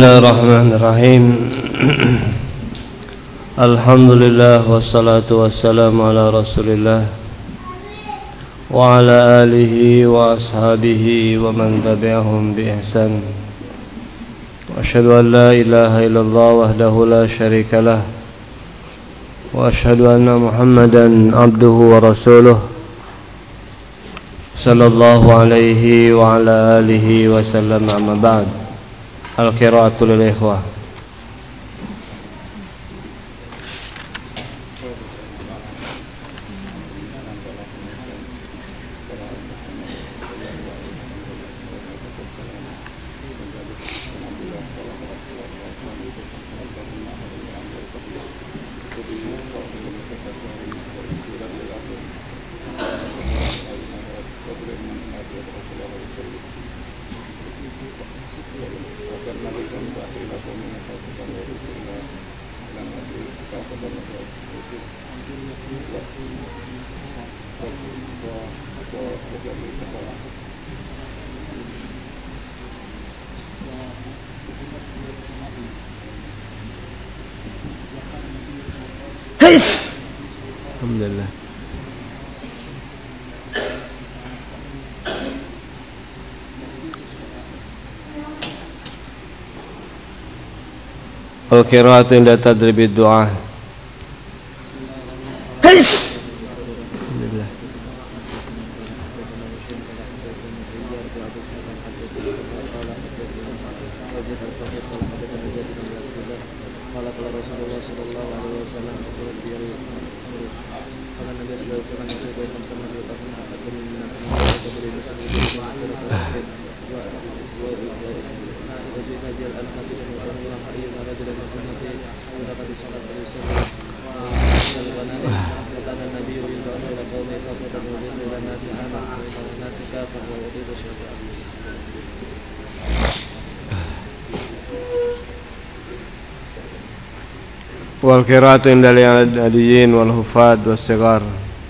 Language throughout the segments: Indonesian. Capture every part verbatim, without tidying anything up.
Bismillahirrahmanirrahim. Alhamdulillah wassalatu wassalamu ala Rasulillah wa ala alihi wa ashabihi wa man tabi'ahum bi ihsan. Wa asyhadu an la ilaha illallah wahdahu la syarika lah wa asyhadu anna Muhammadan abduhu wa rasuluh sallallahu alaihi wa ala alihi wa sallam, amma ba'd. Al-qira'atu lil ikhwah. Alhamdulillah. Al-qira'atu inda tadribi du'a. Alhamdulillah. Wal qira'atu indal adiyyin wal hufad was sigar.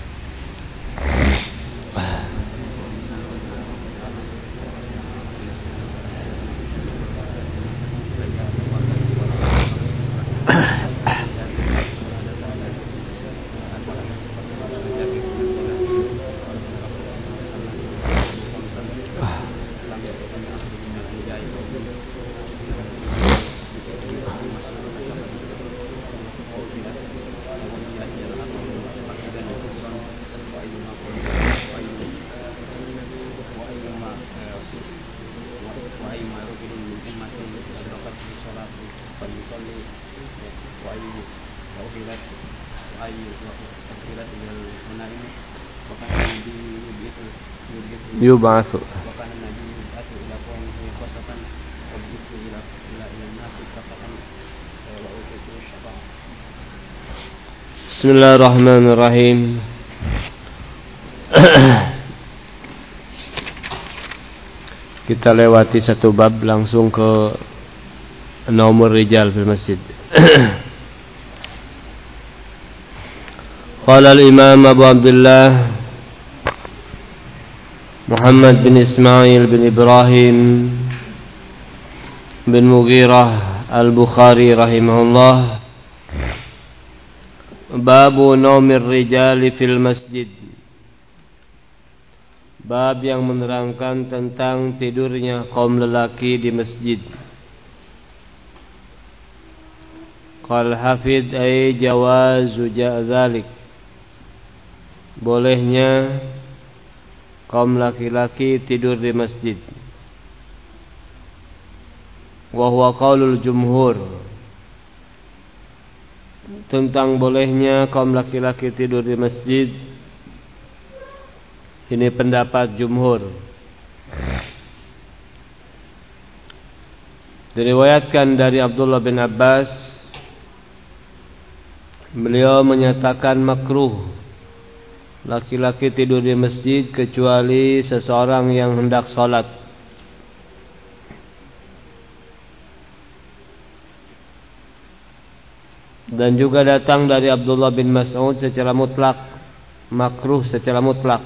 Yub'atsu. Bismillahirrahmanirrahim. Kita lewati satu bab langsung ke nomor rijal fil masjid. Qala al-Imam Abu Abdullah Muhammad bin Ismail bin Ibrahim bin Mughirah al-Bukhari rahimahullah, babu naumir rijali fil masjid. Bab yang menerangkan tentang tidurnya kaum lelaki di masjid. Qal hafid ay jawazu dzalik, bolehnya kaum laki-laki tidur di masjid. Wa huwa qaulul jumhur, tentang bolehnya kaum laki-laki tidur di masjid, ini pendapat jumhur. Diriwayatkan dari Abdullah bin Abbas, beliau menyatakan makruh laki-laki tidur di masjid kecuali seseorang yang hendak sholat. Dan juga datang dari Abdullah bin Mas'ud secara mutlak, makruh secara mutlak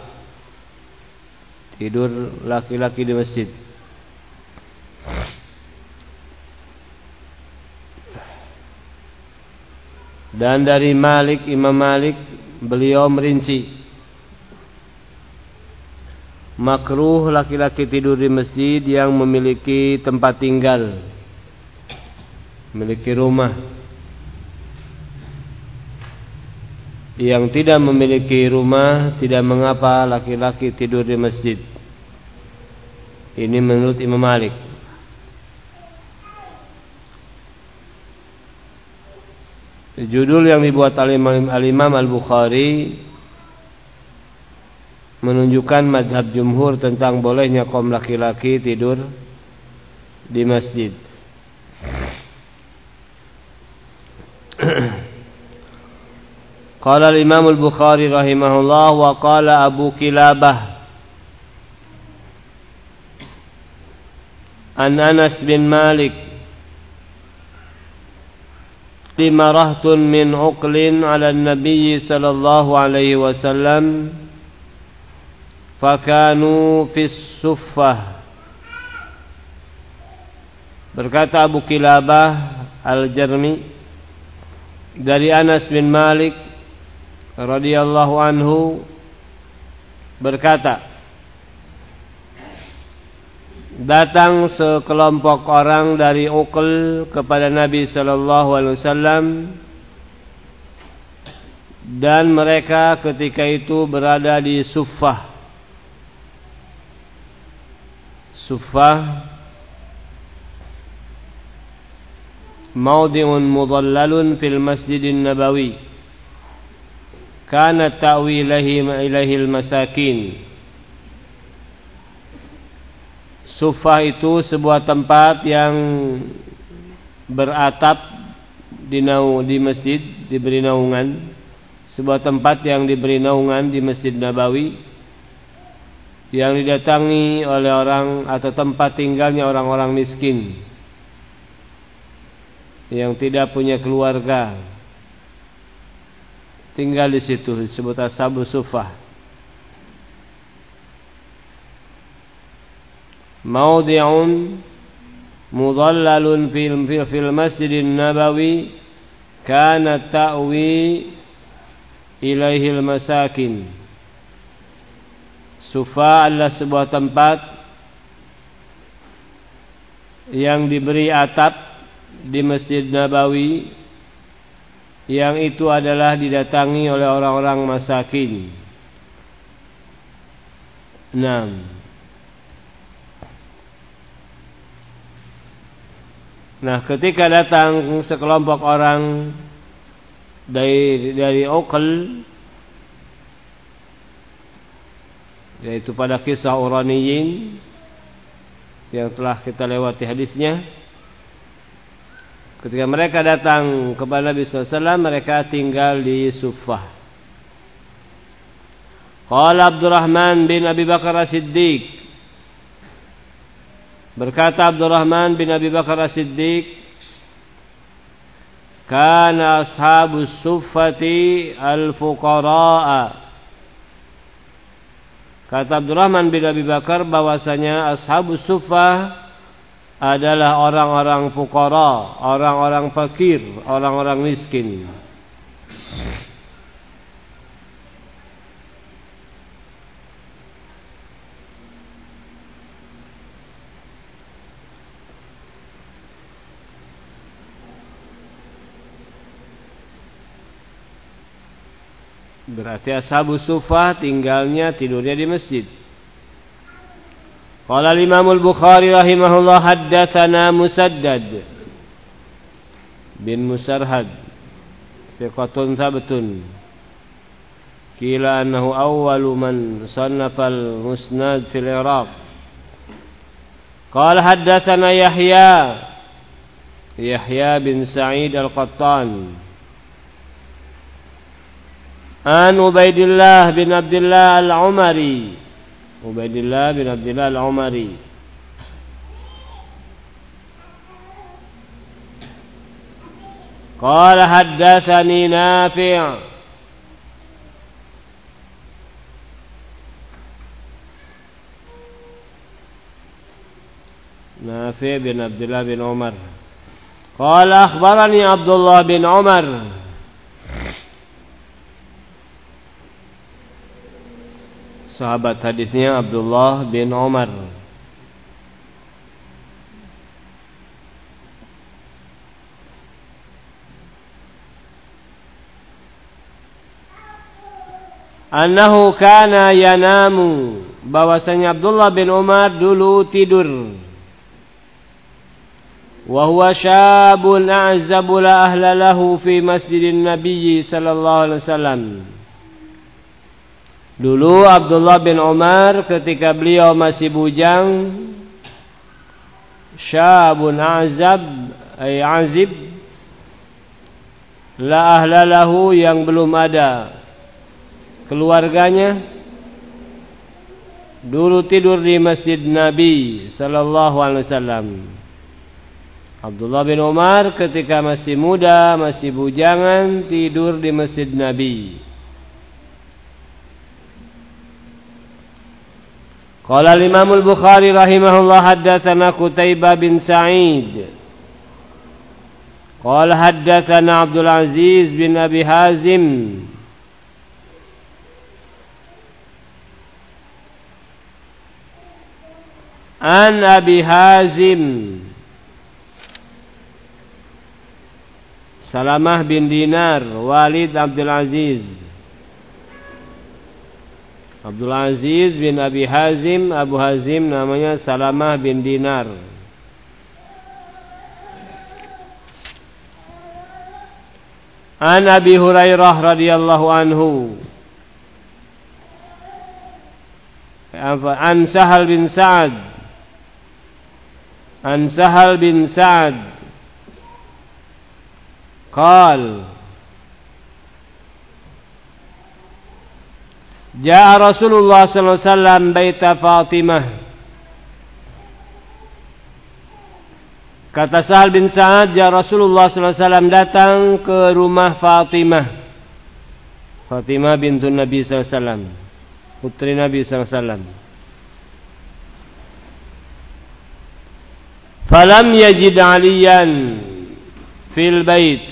tidur laki-laki di masjid. Dan dari Malik, Imam Malik, beliau merinci makruh laki-laki tidur di masjid yang memiliki tempat tinggal, memiliki rumah. Yang tidak memiliki rumah tidak mengapa laki-laki tidur di masjid. Ini menurut Imam Malik. Judul yang dibuat Al-Imam Al-Bukhari menunjukkan madhab jumhur tentang bolehnya kaum laki-laki tidur di masjid. Qala al-Imam Al-Bukhari rahimahullah wa qala Abu Kilabah an Anas bin Malik limarahtun min uqlin ala an-nabiy sallallahu alaihi wasallam fakanu fis suffah. Berkata Abu Kilabah Al-Jarmi dari Anas bin Malik radhiyallahu anhu berkata, datang sekelompok orang dari Uql kepada Nabi sallallahu alaihi wasallam, dan mereka ketika itu berada di Suffah. Suffah maudhi'un mudallalun fil Masjidin Nabawi kana ta'wi ilaihi al-masakin. Suffah itu sebuah tempat yang beratap di, nau, di masjid, diberi naungan. Sebuah tempat yang diberi naungan di Masjid Nabawi, yang didatangi oleh orang atau tempat tinggalnya orang-orang miskin yang tidak punya keluarga, tinggal di situ, disebut ashabu suffah. Maudhi'un mudallalun fil fil Masjidin Nabawi kana ta'wi ilaihi al-masakin. Suffah adalah sebuah tempat yang diberi atap di Masjid Nabawi, yang itu adalah didatangi oleh orang-orang masakin. Naam. Nah, ketika datang sekelompok orang dari dari Uql, yaitu pada kisah Uraniyin yang telah kita lewati hadisnya, ketika mereka datang kepada Nabi sallallahu alaihi wasallam, mereka tinggal di Suffah. Qala Abdurrahman bin Abi Bakar As-Siddiq, berkata Abdurrahman bin Abi Bakar As-Siddiq, kana ashabus suffati al-fuqara'a. Kata Abdurrahman bin Abi Bakar bahwasanya ashabus suffah adalah orang-orang fuqara, orang-orang fakir, orang-orang miskin. Berarti ashabus suffah tinggalnya, tidurnya di masjid. Qala al-Imam Al-Bukhari rahimahullah haddatsana Musaddad bin Musarhad thiqatun thabtun qila annahu awwalu man sannafa al-musnad fil Iraq. Qala haddatsana Yahya Yahya bin Sa'id Al-Qattan an Ubaidillah bin Abdullah Al-Umari Ubaidillah bin Abdullah Al-Umari qala haddatsani Nafi' Nafi' bin Abdullah bin Umar qala akhbarani Abdullah bin Umar sahabat hadisnya Abdullah bin Umar. Annahu kana yanamu, bahwasanya Abdullah bin Umar dulu tidur. Wa huwa syabun a'zabu la ahla lahu fi masjidin Nabi sallallahu alaihi wasallam. Dulu Abdullah bin Umar ketika beliau masih bujang, syabun a'zab ay azib, la ahla lahu, yang belum ada keluarganya, dulu tidur di masjid Nabi sallallahu alaihi wasallam. Abdullah bin Umar ketika masih muda, masih bujangan, tidur di masjid Nabi. Qala al-Imam al-Bukhari rahimahullah, haddatsana Qutaibah bin Sa'id qala haddatsana Abdul Aziz bin Abi Hazim an Abi Hazim Salamah bin Dinar Walid Abdul Aziz. Abdul Aziz bin Abi Hazim, Abu Hazim namanya Salamah bin Dinar. An Abi Hurairah radhiyallahu anhu, an Sahal bin Sa'ad, an Sahal bin Sa'ad qal Ja'a Rasulullah sallallahu alaihi wasallam baita Fatimah. Kata Sahal bin Sa'ad, ja Rasulullah sallallahu alaihi wasallam datang ke rumah Fatimah. Fatimah bintu Nabi sallallahu alaihi wasallam, putri Nabi sallallahu alaihi wasallam. Falam yajid Aliyan fil bait.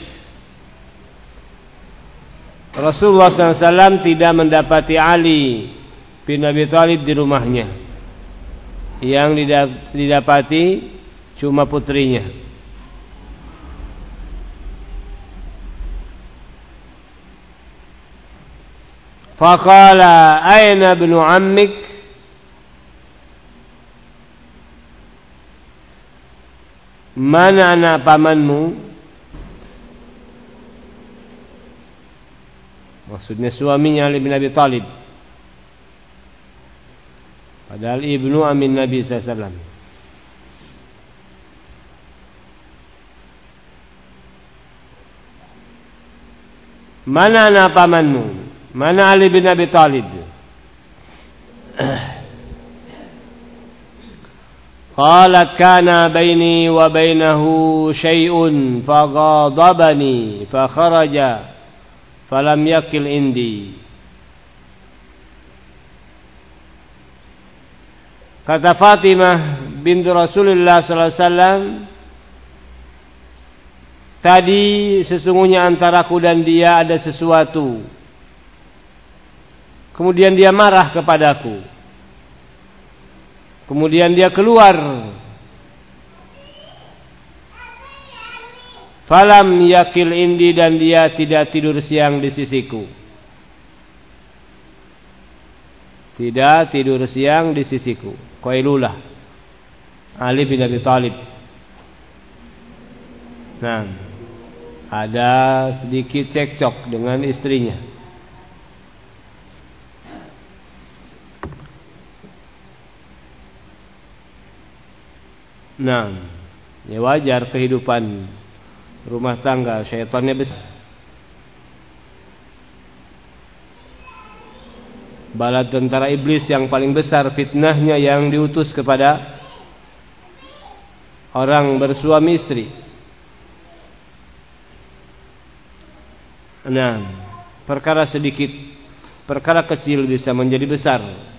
Rasulullah sallallahu alaihi wasallam tidak mendapati Ali bin Abi Thalib di rumahnya. Yang didapati cuma putrinya. Faqala aina ibnu ammik, mana anak pamanmu? Maksudnya suaminya Ali bin Abi Thalib, padahal ibnu amin Nabi sallallahu alaihi wasallam. Mana anak pamanmu? Mana Ali bin Abi Thalib? Qalat kana baini wa bainahu syai'un faghadabani fa kharaja falam yakil indi. Kata Fatimah bintu Rasulullah sallallahu alaihi wasallam, tadi sesungguhnya antaraku dan dia ada sesuatu. Kemudian dia marah kepadaku. Kemudian dia keluar. Falam yakil indi, dan dia tidak tidur siang di sisiku. Tidak tidur siang di sisiku. Qailulah. Ali bin Abi Thalib. Nah, ada sedikit cekcok dengan istrinya. Nah, ya wajar kehidupan rumah tangga, syaitannya besar. Bala tentara iblis yang paling besar fitnahnya yang diutus kepada orang bersuami istri. Nah, perkara sedikit, perkara kecil bisa menjadi besar.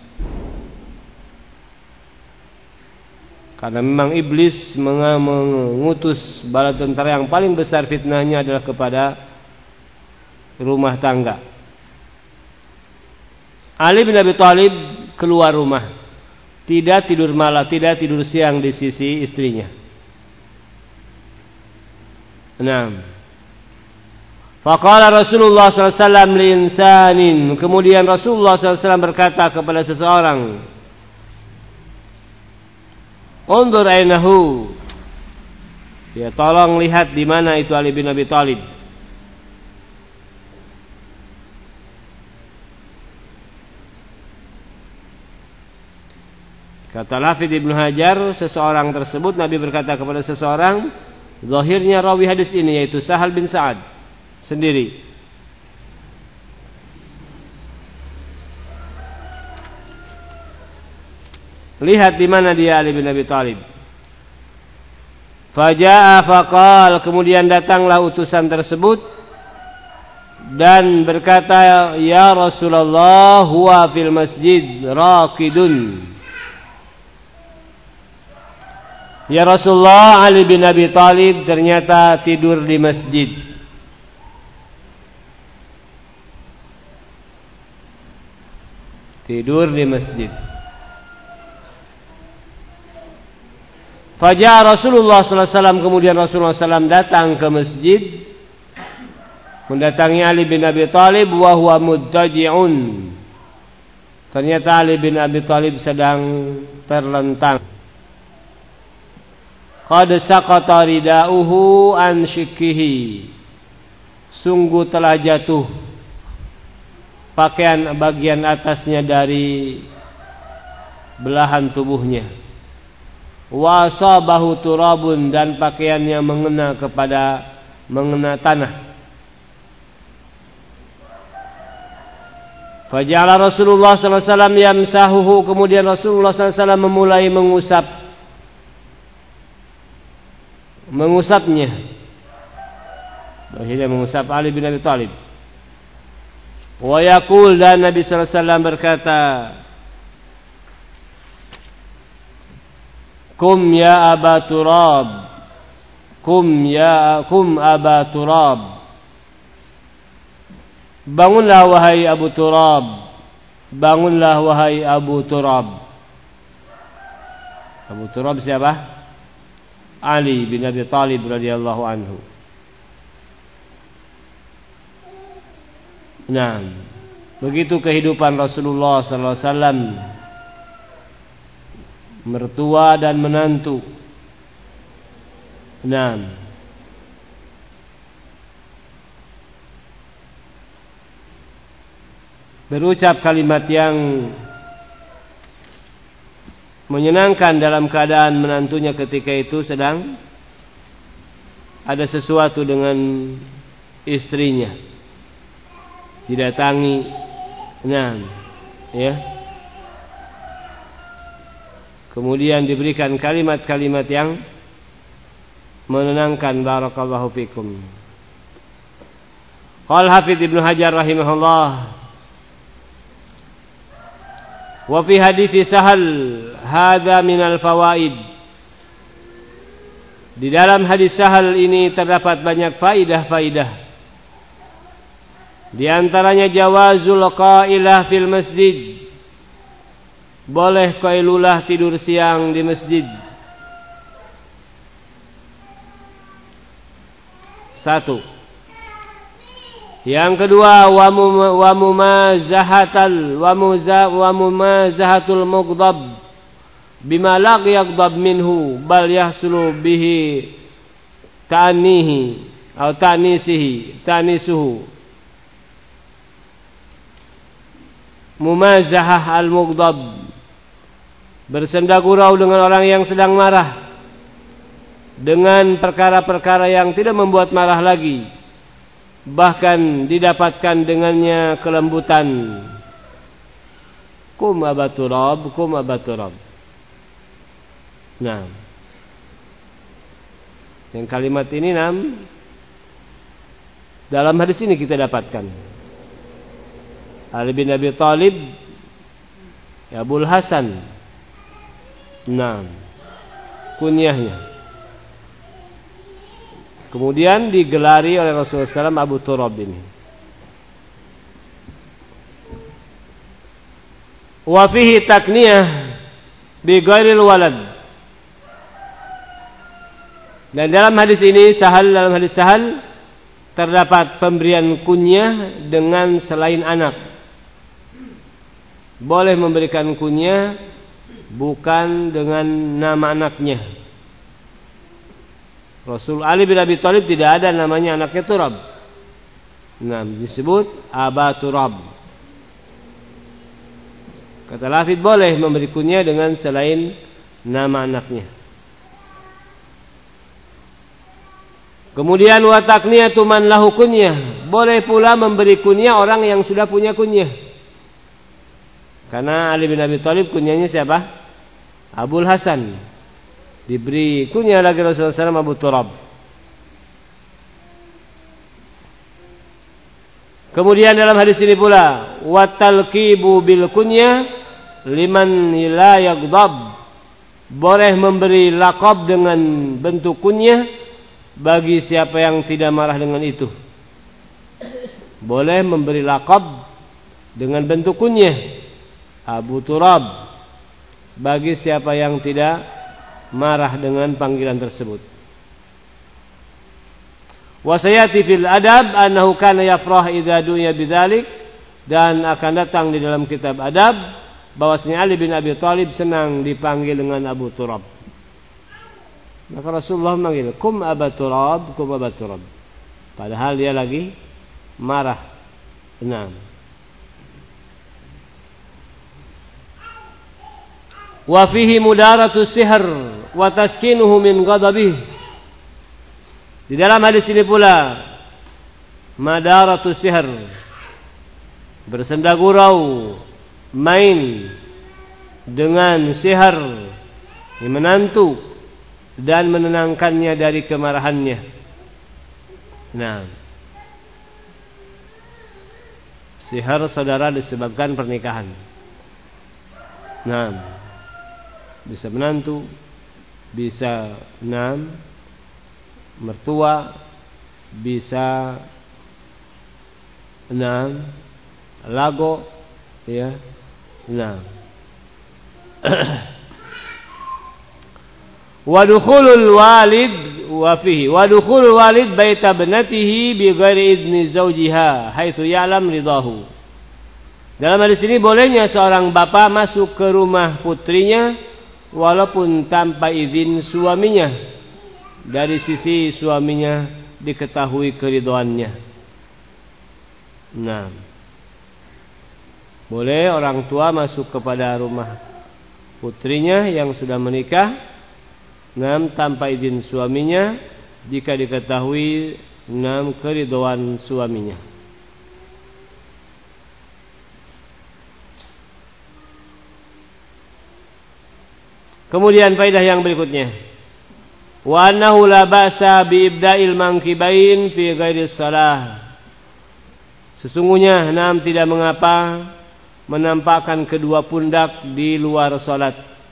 Karena memang iblis mengutus bala tentara yang paling besar fitnahnya adalah kepada rumah tangga. Ali bin Abi Thalib keluar rumah, tidak tidur malam, tidak tidur siang di sisi istrinya. Enam. Faqala Rasulullah sallallahu alaihi wasallam li insanin, kemudian Rasulullah sallallahu alaihi wasallam berkata kepada seseorang, undur ainahu, ya tolong lihat di mana itu Ali bin Abi Thalib. Kata Hafidz Ibnu Hajar, seseorang tersebut, Nabi berkata kepada seseorang, zahirnya rawi hadis ini yaitu Sahal bin Sa'ad sendiri. Lihat di mana dia Ali bin Abi Thalib. Faja'a faqal, kemudian datanglah utusan tersebut dan berkata, ya Rasulullah, huwa fil masjid raqidun. Ya Rasulullah, Ali bin Abi Thalib ternyata tidur di masjid. Tidur di masjid. Fajar Rasulullah sallallahu alaihi wasallam, kemudian Rasulullah sallallahu alaihi wasallam datang ke masjid, mendatangi Ali bin Abi Thalib, wa huwa muttaji'un. Ternyata Ali bin Abi Thalib sedang terlentang. Qad saqata ridauhu an shikkihi, sungguh telah jatuh pakaian bagian atasnya dari belahan tubuhnya. Wa asabahu turabun, dan pakaiannya mengena kepada mengena tanah. Faja'ala Rasulullah sallallahu alaihi wasallam yamsahuhu, kemudian Rasulullah sallallahu alaihi wasallam memulai mengusap mengusapnya. Akhirnya mengusap Ali bin Abi Thalib. Wa yaqul, dan Nabi sallallahu alaihi wasallam berkata, kum ya Aba Turab, kum ya kum Aba Turab, bangunlah wahai Abu Turab, bangunlah wahai Abu Turab. Abu Turab siapa? Ali bin Abi Thalib radhiyallahu anhu. Nah, begitu kehidupan Rasulullah sallallahu alaihi wasallam, mertua dan menantu. Nah, berucap kalimat yang menyenangkan dalam keadaan menantunya ketika itu sedang ada sesuatu dengan istrinya, didatangi. Nah, ya. Kemudian diberikan kalimat-kalimat yang menenangkan. Barakallahu fikum. Qala Hafidz Ibnu Hajar rahimahullah, wa fi hadits Sahal hadza minal fawaid. Di dalam hadis Sahal ini terdapat banyak faidah-faidah. Di antaranya jawazul qailah fil masjid, boleh qailulah tidur siang di masjid. Satu. Yang kedua, wa mumazahatal wa muza wa mumazahatul mughdab bima la yaghdab minhu bal yahsulu bihi ta'nihi atau ta'nisihi ta'nisuhu. Mumazahah al-mughdab, bersenda gurau dengan orang yang sedang marah dengan perkara-perkara yang tidak membuat marah lagi, bahkan didapatkan dengannya kelembutan. Kum abaturab, kum abaturab. Nah, yang kalimat ini nam dalam hadis ini kita dapatkan. Ali bin Abi Thalib, Abul Hasan. Nah, kunyahnya. Kemudian digelari oleh Rasulullah shallallahu alaihi wasallam Abu Turab ini. Wa fihi takniyah bi ghairil walad. Dan dalam hadis ini Sahal dalam hadis Sahal terdapat pemberian kunyah dengan selain anak. Boleh memberikan kunyah bukan dengan nama anaknya. Rasul Ali bin Abi Thalib tidak ada namanya anaknya Turab. Nah, disebut Aba Turab. Kata Lafidh boleh memberi kunyah dengan selain nama anaknya. Kemudian wa takniyatu man lahu kunyah. Boleh pula memberi kunyah orang yang sudah punya kunyah. Karena Ali bin Abi Thalib kunyahnya siapa? Abul Hasan. Diberi kunyah lagi Rasulullah shallallahu alaihi wasallam Abu Turab. Kemudian dalam hadis ini pula wa talqibu bil kunyah liman la yaghdab. Boleh memberi laqab dengan bentuk kunyah bagi siapa yang tidak marah dengan itu. Boleh memberi laqab dengan bentuk kunyah Abu Turab bagi siapa yang tidak marah dengan panggilan tersebut. Wa sayati fil adab annahu kana yafrah idza du'iya bidzalik, dan akan datang di dalam kitab adab bahwasanya Ali bin Abi Thalib senang dipanggil dengan Abu Turab. Maka Rasulullah memanggil kum Abu Turab, kum Abu Turab. Padahal dia lagi marah. Enam. Wa fihi mudaratu sihr wa taskinuhu min ghadabihi. Di dalam hadis ini pula madaratu sihr, bersenda gurau, main dengan sihir yang menantu dan menenangkannya dari kemarahannya. Nah, sihir saudara disebabkan pernikahan. Nah, bisa menantu, bisa enam mertua, bisa enam lago, ya, enam. Wadukhulul walid wa fihi wadukhulul walid baita ibnatihi bi ghairi idni zawjiha haitsu ya'lam ridahu. Dalam hadis ini bolehnya seorang bapak masuk ke rumah putrinya walaupun tanpa izin suaminya, dari sisi suaminya diketahui keridhoannya. Nah, boleh orang tua masuk kepada rumah putrinya yang sudah menikah, enam tanpa izin suaminya jika diketahui enam keridhoan suaminya. Kemudian faedah yang berikutnya, wa annahu la ba'sa bi ibda'il mankibain fi ghairi shalah. Sesungguhnya enam tidak mengapa menampakkan kedua pundak di luar salat.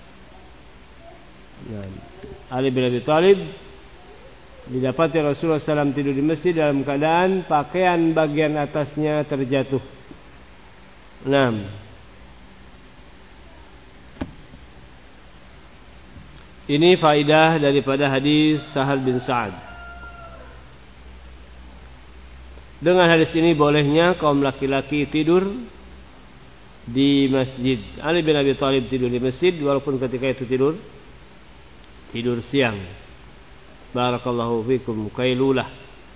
Nah, Ali bin Abi Thalib didapati Rasulullah shallallahu alaihi wasallam tidur di masjid dalam keadaan pakaian bagian atasnya terjatuh. enam. Ini faidah daripada hadis Sahal bin Sa'ad. Dengan hadis ini bolehnya kaum laki-laki tidur di masjid. Ali bin Abi Thalib tidur di masjid walaupun ketika itu tidur tidur siang. Barakallahu fikum qailulah.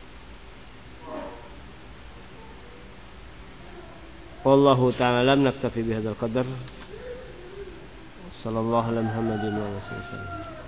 Wallahu ta'ala lam naktafi bihadzal qadar. Sallallahu alaihi Muhammadin wa sallam.